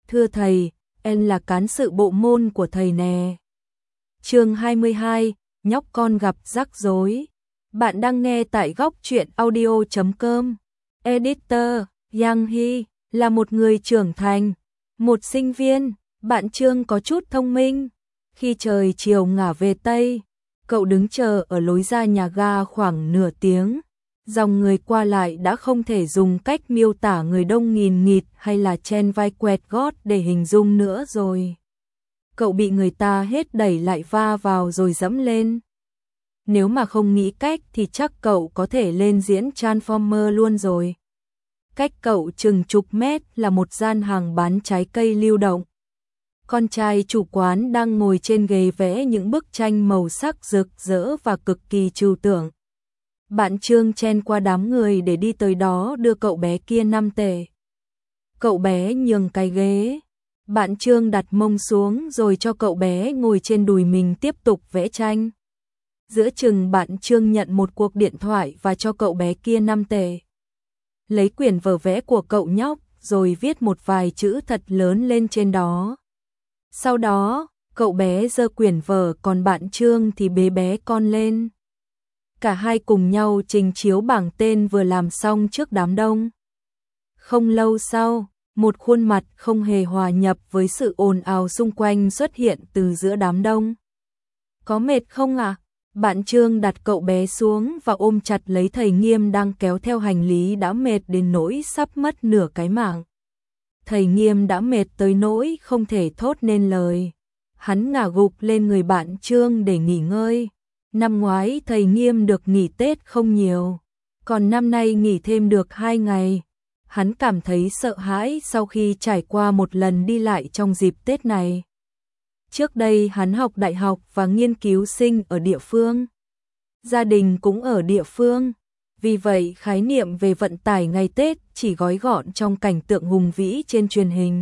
Thưa thầy, em là cán sự bộ môn của thầy nè. Chương 22, nhóc con gặp rắc rối. Bạn đang nghe tại góc truyện audio.com. Editor, Yang Hy, là một người trưởng thành, một sinh viên, bạn Trương có chút thông minh. Khi trời chiều ngả về Tây, cậu đứng chờ ở lối ra nhà ga khoảng nửa tiếng. Dòng người qua lại đã không thể dùng cách miêu tả người đông nghìn nghịt hay là chen vai quẹt gót để hình dung nữa rồi. Cậu bị người ta hết đẩy lại va vào rồi dẫm lên. Nếu mà không nghĩ cách thì chắc cậu có thể lên diễn Transformer luôn rồi. Cách cậu chừng chục mét là một gian hàng bán trái cây lưu động. Con trai chủ quán đang ngồi trên ghế vẽ những bức tranh màu sắc rực rỡ và cực kỳ trừu tượng. Bạn Trương chen qua đám người để đi tới đó đưa cậu bé kia 5 tệ. Cậu bé nhường cái ghế. Bạn Trương đặt mông xuống rồi cho cậu bé ngồi trên đùi mình tiếp tục vẽ tranh. Giữa chừng bạn Trương nhận một cuộc điện thoại và cho cậu bé kia 5 tệ. Lấy quyển vở vẽ của cậu nhóc rồi viết một vài chữ thật lớn lên trên đó. Sau đó, cậu bé giơ quyển vở còn bạn Trương thì bế bé con lên. Cả hai cùng nhau trình chiếu bảng tên vừa làm xong trước đám đông. Không lâu sau, một khuôn mặt không hề hòa nhập với sự ồn ào xung quanh xuất hiện từ giữa đám đông. Có mệt không ạ? Bạn Trương đặt cậu bé xuống và ôm chặt lấy thầy Nghiêm đang kéo theo hành lý đã mệt đến nỗi sắp mất nửa cái mạng. Thầy Nghiêm đã mệt tới nỗi không thể thốt nên lời. Hắn ngả gục lên người bạn Trương để nghỉ ngơi. Năm ngoái thầy Nghiêm được nghỉ Tết không nhiều, còn năm nay nghỉ thêm được 2 ngày. Hắn cảm thấy sợ hãi sau khi trải qua một lần đi lại trong dịp Tết này. Trước đây hắn học đại học và nghiên cứu sinh ở địa phương. Gia đình cũng ở địa phương. Vì vậy khái niệm về vận tải ngày Tết chỉ gói gọn trong cảnh tượng hùng vĩ trên truyền hình.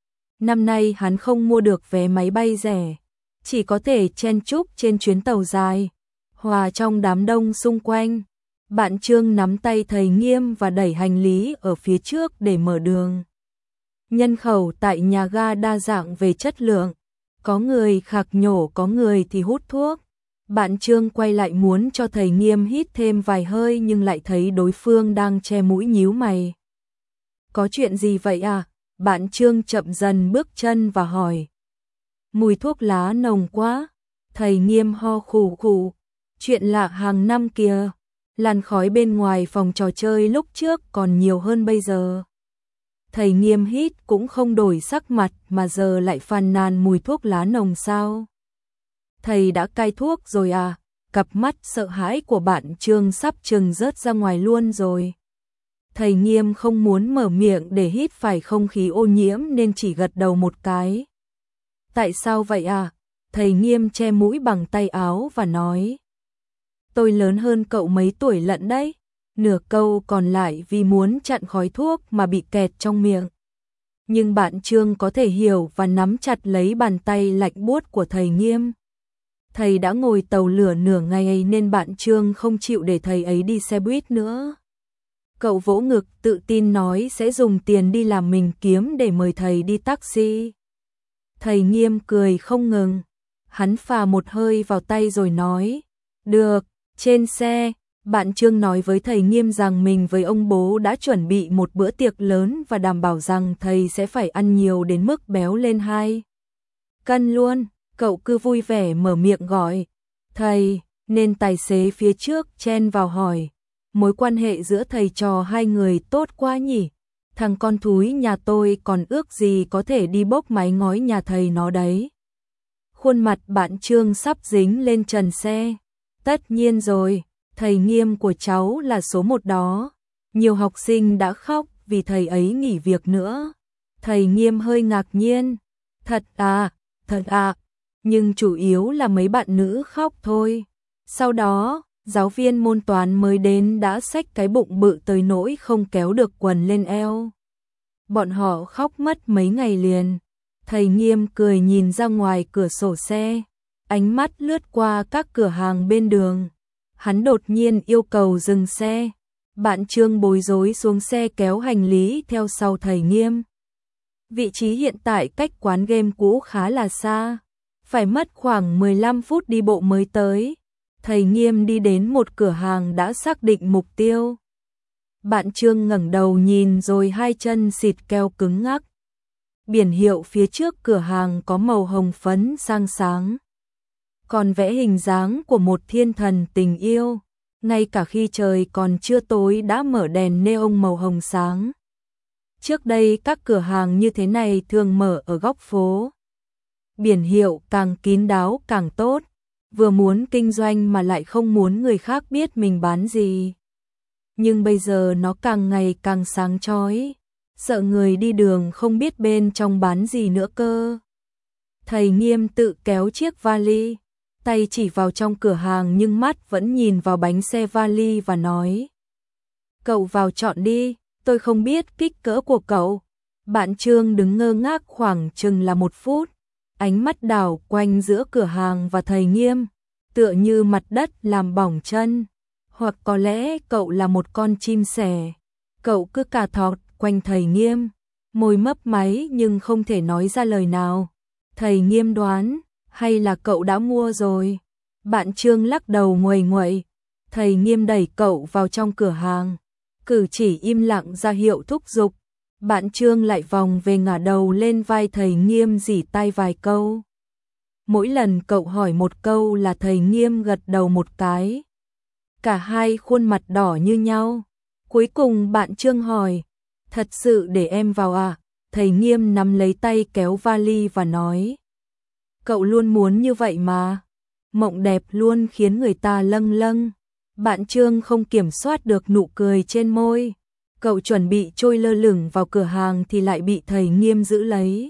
Năm nay hắn không mua được vé máy bay rẻ, chỉ có thể chen chúc trên chuyến tàu dài, hòa trong đám đông xung quanh. Bạn Trương nắm tay thầy Nghiêm và đẩy hành lý ở phía trước để mở đường. Nhân khẩu tại nhà ga đa dạng về chất lượng, có người khạc nhổ, có người thì hút thuốc. Bạn Trương quay lại muốn cho thầy Nghiêm hít thêm vài hơi nhưng lại thấy đối phương đang che mũi nhíu mày. Có chuyện gì vậy à? Bạn Trương chậm dần bước chân và hỏi. Mùi thuốc lá nồng quá. Thầy Nghiêm ho khủ khủ. Chuyện lạ hàng năm kìa. Làn khói bên ngoài phòng trò chơi lúc trước còn nhiều hơn bây giờ. Thầy Nghiêm hít cũng không đổi sắc mặt mà giờ lại phàn nàn mùi thuốc lá nồng sao? Thầy đã cai thuốc rồi à? Cặp mắt sợ hãi của bạn Trương sắp chừng rớt ra ngoài luôn rồi. Thầy Nghiêm không muốn mở miệng để hít phải không khí ô nhiễm nên chỉ gật đầu một cái. Tại sao vậy à? Thầy Nghiêm che mũi bằng tay áo và nói. Tôi lớn hơn cậu mấy tuổi lận đấy. Nửa câu còn lại vì muốn chặn khói thuốc mà bị kẹt trong miệng. Nhưng bạn Trương có thể hiểu và nắm chặt lấy bàn tay lạnh buốt của thầy Nghiêm. Thầy đã ngồi tàu lửa nửa ngày nên bạn Trương không chịu để thầy ấy đi xe buýt nữa. Cậu vỗ ngực tự tin nói sẽ dùng tiền đi làm mình kiếm để mời thầy đi taxi. Thầy Nghiêm cười không ngừng. Hắn phà một hơi vào tay rồi nói. Được, trên xe. Bạn Trương nói với thầy Nghiêm rằng mình với ông bố đã chuẩn bị một bữa tiệc lớn và đảm bảo rằng thầy sẽ phải ăn nhiều đến mức béo lên 2 cân luôn. Cậu cứ vui vẻ mở miệng gọi. Thầy, nên tài xế phía trước chen vào hỏi. Mối quan hệ giữa thầy trò hai người tốt quá nhỉ? Thằng con thúi nhà tôi còn ước gì có thể đi bốc mái ngói nhà thầy nó đấy. Khuôn mặt bạn Trương sắp dính lên trần xe. Tất nhiên rồi, thầy Nghiêm của cháu là số 1 đó. Nhiều học sinh đã khóc vì thầy ấy nghỉ việc nữa. Thầy Nghiêm hơi ngạc nhiên. Thật à, nhưng chủ yếu là mấy bạn nữ khóc thôi. Sau đó, giáo viên môn toán mới đến đã xách cái bụng bự tới nỗi không kéo được quần lên eo. Bọn họ khóc mất mấy ngày liền. Thầy Nghiêm cười nhìn ra ngoài cửa sổ xe, ánh mắt lướt qua các cửa hàng bên đường. Hắn đột nhiên yêu cầu dừng xe. Bạn Trương bối rối xuống xe kéo hành lý theo sau thầy Nghiêm. Vị trí hiện tại cách quán game cũ khá là xa, phải mất khoảng 15 phút đi bộ mới tới. Thầy Nghiêm đi đến một cửa hàng đã xác định mục tiêu. Bạn Trương ngẩng đầu nhìn rồi hai chân xịt keo cứng ngắc. Biển hiệu phía trước cửa hàng có màu hồng phấn sang sáng, còn vẽ hình dáng của một thiên thần tình yêu, ngay cả khi trời còn chưa tối đã mở đèn neon màu hồng sáng. Trước đây các cửa hàng như thế này thường mở ở góc phố. Biển hiệu càng kín đáo càng tốt, vừa muốn kinh doanh mà lại không muốn người khác biết mình bán gì. Nhưng bây giờ nó càng ngày càng sáng chói, sợ người đi đường không biết bên trong bán gì nữa cơ. Thầy Nghiêm tự kéo chiếc vali, tay chỉ vào trong cửa hàng nhưng mắt vẫn nhìn vào bánh xe vali và nói: "Cậu vào chọn đi, tôi không biết kích cỡ của cậu." Bạn Trương đứng ngơ ngác khoảng chừng là 1 phút, ánh mắt đảo quanh giữa cửa hàng và thầy Nghiêm, tựa như mặt đất làm bỏng chân. Hoặc có lẽ cậu là một con chim sẻ. Cậu cứ cà thọt quanh thầy Nghiêm, môi mấp máy nhưng không thể nói ra lời nào. Thầy Nghiêm đoán, hay là cậu đã mua rồi? Bạn Trương lắc đầu nguầy nguậy. Thầy Nghiêm đẩy cậu vào trong cửa hàng, cử chỉ im lặng ra hiệu thúc giục. Bạn Trương lại vòng về ngả đầu lên vai thầy Nghiêm rỉ tai vài câu. Mỗi lần cậu hỏi một câu là thầy Nghiêm gật đầu một cái. Cả hai khuôn mặt đỏ như nhau. Cuối cùng bạn Trương hỏi: "Thật sự để em vào à?" Thầy Nghiêm nắm lấy tay kéo vali và nói: "Cậu luôn muốn như vậy mà. Mộng đẹp luôn khiến người ta lâng lâng." Bạn Trương không kiểm soát được nụ cười trên môi. Cậu chuẩn bị trôi lơ lửng vào cửa hàng thì lại bị thầy Nghiêm giữ lấy.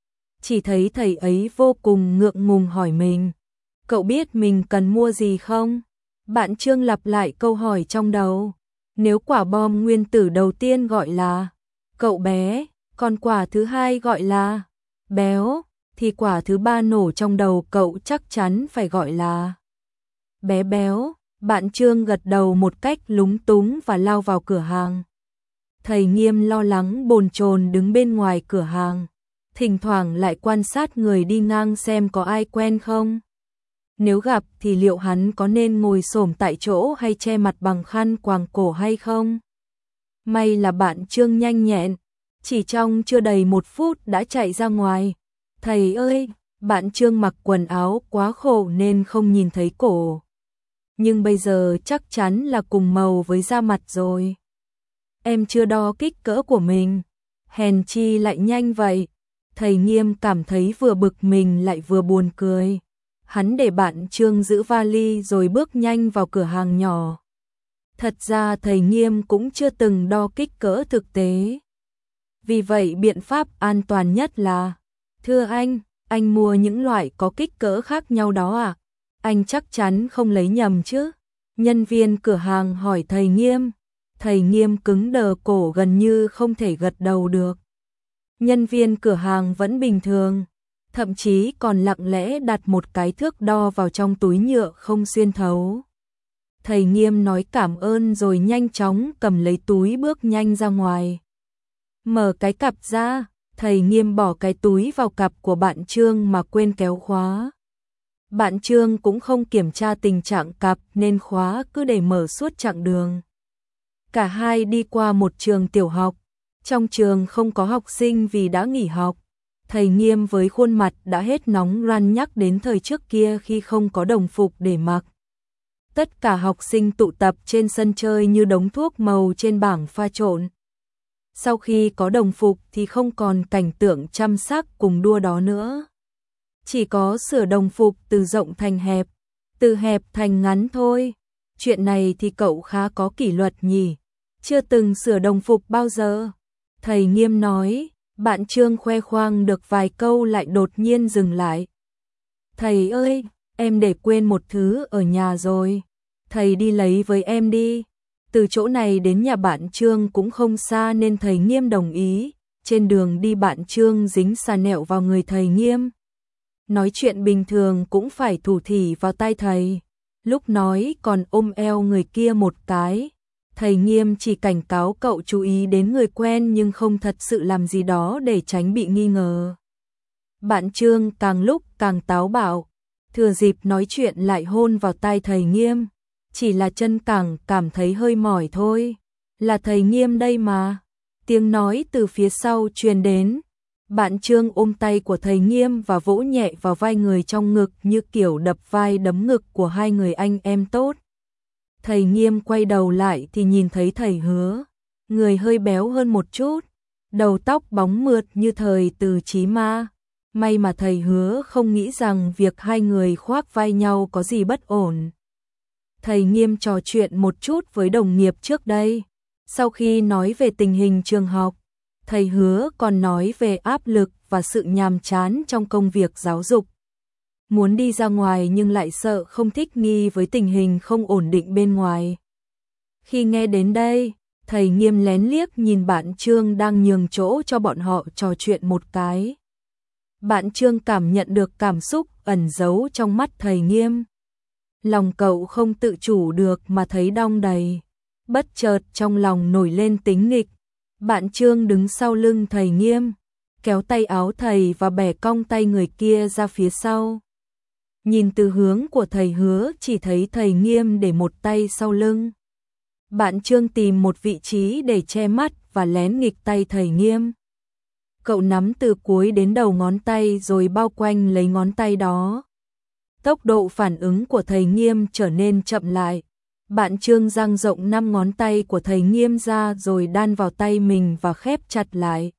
Chỉ thấy thầy ấy vô cùng ngượng ngùng hỏi mình: "Cậu biết mình cần mua gì không?" Bạn Trương lặp lại câu hỏi trong đầu. Nếu quả bom nguyên tử đầu tiên gọi là cậu bé, còn quả thứ hai gọi là béo, thì quả thứ ba nổ trong đầu cậu chắc chắn phải gọi là bé béo. Bạn Trương gật đầu một cách lúng túng và lao vào cửa hàng. Thầy Nghiêm lo lắng bồn chồn đứng bên ngoài cửa hàng, thỉnh thoảng lại quan sát người đi ngang xem có ai quen không. Nếu gặp thì liệu hắn có nên ngồi xổm tại chỗ hay che mặt bằng khăn quàng cổ hay không? May là bạn Trương nhanh nhẹn, chỉ trong chưa đầy 1 phút đã chạy ra ngoài. "Thầy ơi!" Bạn Trương mặc quần áo quá khổ nên không nhìn thấy cổ. Nhưng bây giờ chắc chắn là cùng màu với da mặt rồi. "Em chưa đo kích cỡ của mình." "Hèn chi lại nhanh vậy." Thầy Nghiêm cảm thấy vừa bực mình lại vừa buồn cười. Hắn để bạn Trương giữ vali rồi bước nhanh vào cửa hàng nhỏ. Thật ra thầy Nghiêm cũng chưa từng đo kích cỡ thực tế. Vì vậy biện pháp an toàn nhất là: "Thưa anh mua những loại có kích cỡ khác nhau đó à? Anh chắc chắn không lấy nhầm chứ?" Nhân viên cửa hàng hỏi thầy Nghiêm. Thầy Nghiêm cứng đờ cổ gần như không thể gật đầu được. Nhân viên cửa hàng vẫn bình thường, thậm chí còn lặng lẽ đặt một cái thước đo vào trong túi nhựa không xuyên thấu. Thầy Nghiêm nói cảm ơn rồi nhanh chóng cầm lấy túi bước nhanh ra ngoài. Mở cái cặp ra, thầy Nghiêm bỏ cái túi vào cặp của bạn Trương mà quên kéo khóa. Bạn Trương cũng không kiểm tra tình trạng cặp nên khóa cứ để mở suốt chặng đường. Cả hai đi qua một trường tiểu học. Trong trường không có học sinh vì đã nghỉ học. Thầy Nghiêm với khuôn mặt đã hết nóng ran nhắc đến thời trước kia khi không có đồng phục để mặc. Tất cả học sinh tụ tập trên sân chơi như đống thuốc màu trên bảng pha trộn. Sau khi có đồng phục thì không còn cảnh tượng chăm sắc cùng đua đó nữa. Chỉ có sửa đồng phục từ rộng thành hẹp, từ hẹp thành ngắn thôi. Chuyện này thì cậu khá có kỷ luật nhỉ? Chưa từng sửa đồng phục bao giờ. Thầy Nghiêm nói. Bạn Trương khoe khoang được vài câu lại đột nhiên dừng lại. "Thầy ơi, em để quên một thứ ở nhà rồi. Thầy đi lấy với em đi." Từ chỗ này đến nhà bạn Trương cũng không xa nên thầy Nghiêm đồng ý. Trên đường đi bạn Trương dính xà nẹo vào người thầy Nghiêm. Nói chuyện bình thường cũng phải thủ thỉ vào tai thầy. Lúc nói còn ôm eo người kia một cái. Thầy Nghiêm chỉ cảnh cáo cậu chú ý đến người quen nhưng không thật sự làm gì đó để tránh bị nghi ngờ. Bạn Trương càng lúc càng táo bạo, thừa dịp nói chuyện lại hôn vào tai thầy Nghiêm. Chỉ là chân càng cảm thấy hơi mỏi thôi. Là thầy Nghiêm đây mà. Tiếng nói từ phía sau truyền đến. Bạn Trương ôm tay của thầy Nghiêm và vỗ nhẹ vào vai người trong ngực như kiểu đập vai đấm ngực của hai người anh em tốt. Thầy Nghiêm quay đầu lại thì nhìn thấy thầy Hứa. Người hơi béo hơn một chút. Đầu tóc bóng mượt như thời Từ Chí Ma. May mà thầy Hứa không nghĩ rằng việc hai người khoác vai nhau có gì bất ổn. Thầy Nghiêm trò chuyện một chút với đồng nghiệp trước đây. Sau khi nói về tình hình trường học, thầy Hứa còn nói về áp lực và sự nhàm chán trong công việc giáo dục. Muốn đi ra ngoài nhưng lại sợ không thích nghi với tình hình không ổn định bên ngoài. Khi nghe đến đây, thầy Nghiêm lén liếc nhìn bạn Trương đang nhường chỗ cho bọn họ trò chuyện một cái. Bạn Trương cảm nhận được cảm xúc ẩn giấu trong mắt thầy Nghiêm. Lòng cậu không tự chủ được mà thấy đong đầy. Bất chợt trong lòng nổi lên tính nghịch. Bạn Trương đứng sau lưng thầy Nghiêm, kéo tay áo thầy và bẻ cong tay người kia ra phía sau. Nhìn từ hướng của thầy Hứa chỉ thấy thầy Nghiêm để một tay sau lưng. Bạn Trương tìm một vị trí để che mắt và lén nghịch tay thầy Nghiêm. Cậu nắm từ cuối đến đầu ngón tay rồi bao quanh lấy ngón tay đó. Tốc độ phản ứng của thầy Nghiêm trở nên chậm lại. Bạn Trương dang rộng 5 ngón tay của thầy Nghiêm ra rồi đan vào tay mình và khép chặt lại.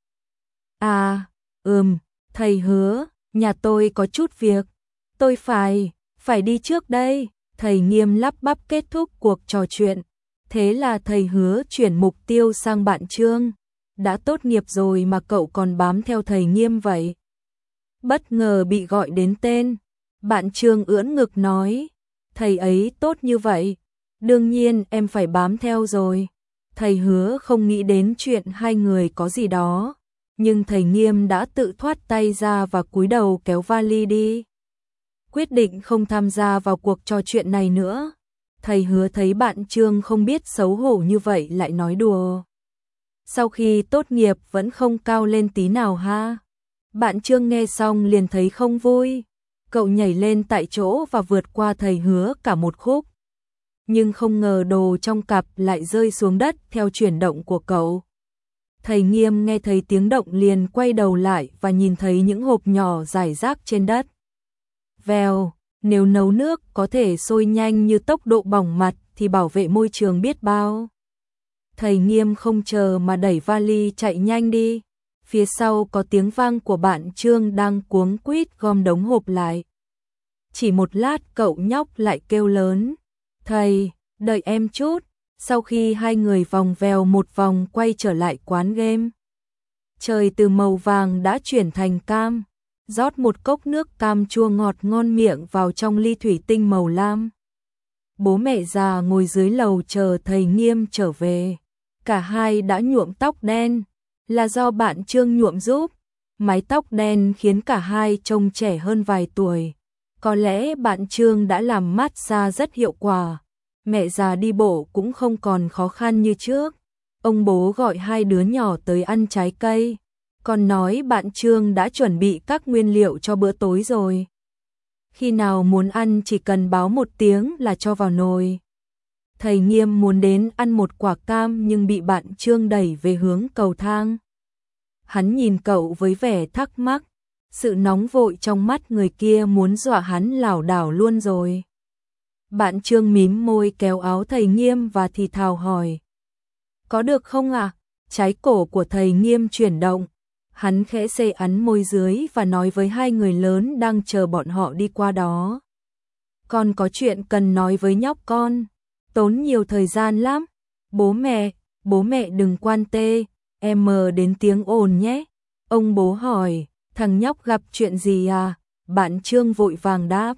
Thầy Hứa, nhà tôi có chút việc. Tôi phải đi trước đây. Thầy Nghiêm lắp bắp kết thúc cuộc trò chuyện. Thế là thầy Hứa chuyển mục tiêu sang bạn Trương. Đã tốt nghiệp rồi mà cậu còn bám theo thầy Nghiêm vậy. Bất ngờ bị gọi đến tên. Bạn Trương ưỡn ngực nói. Thầy ấy tốt như vậy. Đương nhiên em phải bám theo rồi. Thầy Hứa không nghĩ đến chuyện hai người có gì đó. Nhưng thầy Nghiêm đã tự thoát tay ra và cúi đầu kéo vali đi. Quyết định không tham gia vào cuộc trò chuyện này nữa. Thầy Hứa thấy bạn Trương không biết xấu hổ như vậy lại nói đùa. Sau khi tốt nghiệp vẫn không cao lên tí nào ha. Bạn Trương nghe xong liền thấy không vui. Cậu nhảy lên tại chỗ và vượt qua thầy Hứa cả một khúc. Nhưng không ngờ đồ trong cặp lại rơi xuống đất theo chuyển động của cậu. Thầy Nghiêm nghe thấy tiếng động liền quay đầu lại và nhìn thấy những hộp nhỏ rải rác trên đất. Vèo, nếu nấu nước có thể sôi nhanh như tốc độ bỏng mặt thì bảo vệ môi trường biết bao. Thầy Nghiêm không chờ mà đẩy vali chạy nhanh đi. Phía sau có tiếng vang của bạn Trương đang cuống quýt gom đống hộp lại. Chỉ một lát cậu nhóc lại kêu lớn. Thầy, đợi em chút. Sau khi hai người vòng vèo một vòng quay trở lại quán game. Trời từ màu vàng đã chuyển thành cam. Rót một cốc nước cam chua ngọt ngon miệng vào trong ly thủy tinh màu lam. Bố mẹ già ngồi dưới lầu chờ thầy Nghiêm trở về. Cả hai đã nhuộm tóc đen. Là do bạn Trương nhuộm giúp. Mái tóc đen khiến cả hai trông trẻ hơn vài tuổi. Có lẽ bạn Trương đã làm massage rất hiệu quả. Mẹ già đi bộ cũng không còn khó khăn như trước. Ông bố gọi hai đứa nhỏ tới ăn trái cây. Còn nói bạn Trương đã chuẩn bị các nguyên liệu cho bữa tối rồi. Khi nào muốn ăn chỉ cần báo một tiếng là cho vào nồi. Thầy Nghiêm muốn đến ăn một quả cam nhưng bị bạn Trương đẩy về hướng cầu thang. Hắn nhìn cậu với vẻ thắc mắc. Sự nóng vội trong mắt người kia muốn dọa hắn lảo đảo luôn rồi. Bạn Trương mím môi kéo áo thầy Nghiêm và thì thào hỏi. Có được không ạ? Trái cổ của thầy Nghiêm chuyển động. Hắn khẽ xê ấn môi dưới và nói với hai người lớn đang chờ bọn họ đi qua đó. Con có chuyện cần nói với nhóc con. Tốn nhiều thời gian lắm. Bố mẹ đừng quan tê. Em đến tiếng ồn nhé. Ông bố hỏi, thằng nhóc gặp chuyện gì à? Bạn Trương vội vàng đáp.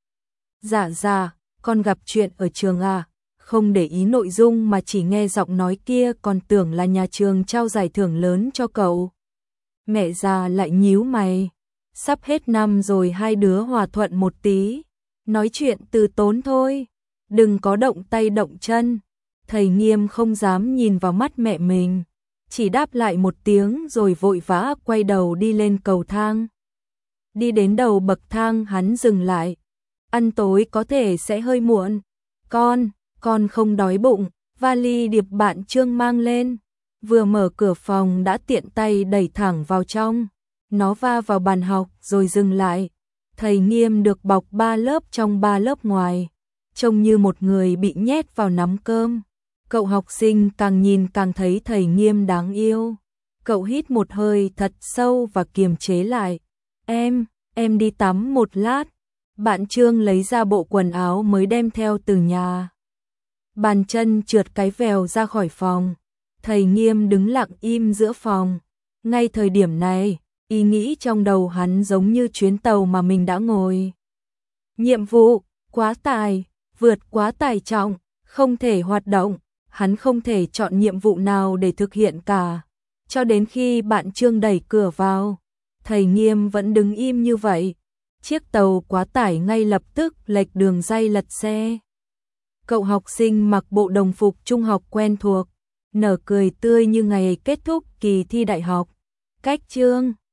Dạ, con gặp chuyện ở trường à? Không để ý nội dung mà chỉ nghe giọng nói kia còn tưởng là nhà trường trao giải thưởng lớn cho cậu. Mẹ già lại nhíu mày. Sắp hết năm rồi hai đứa hòa thuận một tí. Nói chuyện từ tốn thôi. Đừng có động tay động chân. Thầy Nghiêm không dám nhìn vào mắt mẹ mình, chỉ đáp lại một tiếng rồi vội vã quay đầu đi lên cầu thang. Đi đến đầu bậc thang hắn dừng lại. Ăn tối có thể sẽ hơi muộn. Con không đói bụng, vali Điệp bạn Trương mang lên. Vừa mở cửa phòng đã tiện tay đẩy thẳng vào trong. Nó va vào bàn học rồi dừng lại. Thầy Nghiêm được bọc 3 lớp trong 3 lớp ngoài, trông như một người bị nhét vào nắm cơm. Cậu học sinh càng nhìn càng thấy thầy Nghiêm đáng yêu. Cậu hít một hơi thật sâu và kiềm chế lại. Em đi tắm một lát. Bạn Trương lấy ra bộ quần áo mới đem theo từ nhà. Bàn chân trượt cái vèo ra khỏi phòng. Thầy Nghiêm đứng lặng im giữa phòng. Ngay thời điểm này, ý nghĩ trong đầu hắn giống như chuyến tàu mà mình đã ngồi. Nhiệm vụ, quá tải, vượt quá tải trọng, không thể hoạt động. Hắn không thể chọn nhiệm vụ nào để thực hiện cả. Cho đến khi bạn Trương đẩy cửa vào, thầy Nghiêm vẫn đứng im như vậy. Chiếc tàu quá tải ngay lập tức lệch đường ray lật xe. Cậu học sinh mặc bộ đồng phục trung học quen thuộc, nở cười tươi như ngày kết thúc kỳ thi đại học. Cách Trương